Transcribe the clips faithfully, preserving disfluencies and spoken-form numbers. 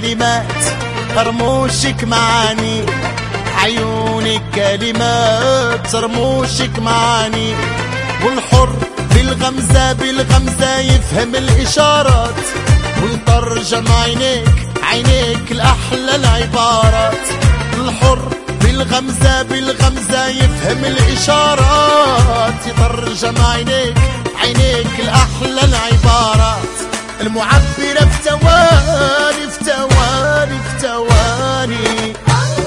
كلمات رموشك معاني، عيونك كلمات رموشك معاني، والحر بالغمزة بالغمزة يفهم الإشارات، ويترجم عينيك عينيك الأحلى العبارات. الحر بالغمزة بالغمزة يفهم الإشارات، يترجم عينيك عينيك الأحلى العبارات، المعبرة في ثواني في ثواني في ثواني.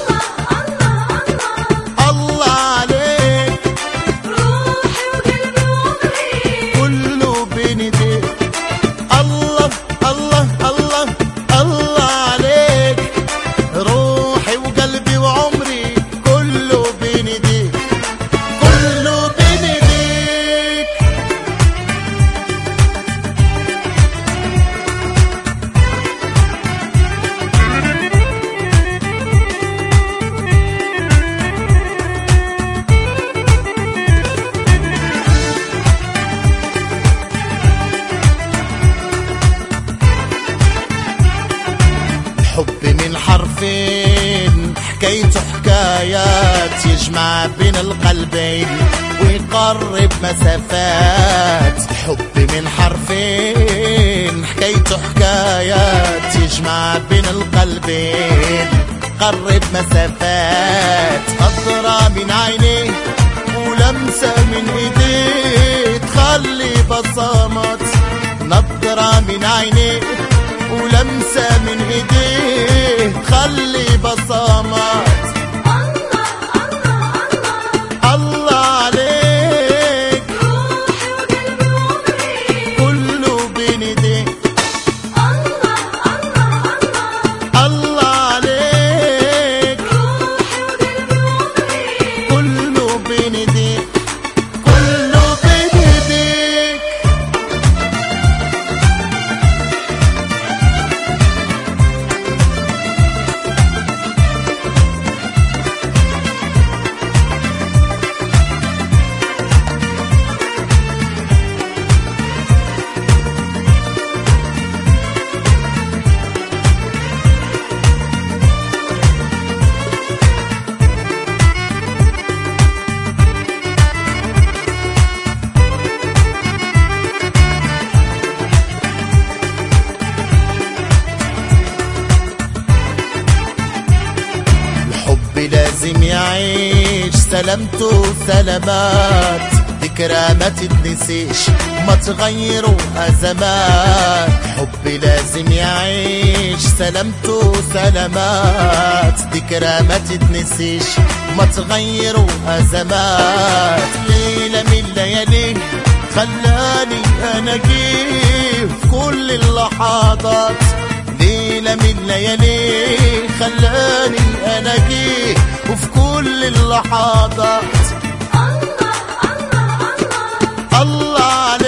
حب من حرفين حكايته حكايات، يجمع بين القلبين ويقرب مسافات. حب من حرفين حكايته حكايات، يجمع بين القلبين قرب مسافات. نظرة من عينيه ولمسة من ايديه تخلي بصمات، نظرة من عينيه ولمسة من ايديه تخلي بصمات. الله الله الله عليك، روحي وقلبي وعمري كله بين ايديك. الله الله الله الله عليك، روحي وقلبي وعمري كله بين ايديك كله بين ايديك. لازم يعيش سلامته سلامات، ذكرى ما تتنسيش ما تغيروا أزمات. حب لازم يعيش سلامته سلامات، ذكرى ما تتنسيش ما تغيروا أزمات. ليلة من الليالي خلاني أناجيه في كل اللحظات، ليلة من الليالي خلاني أناجيه وفي كل اللحظات. الله الله الله الله عليك.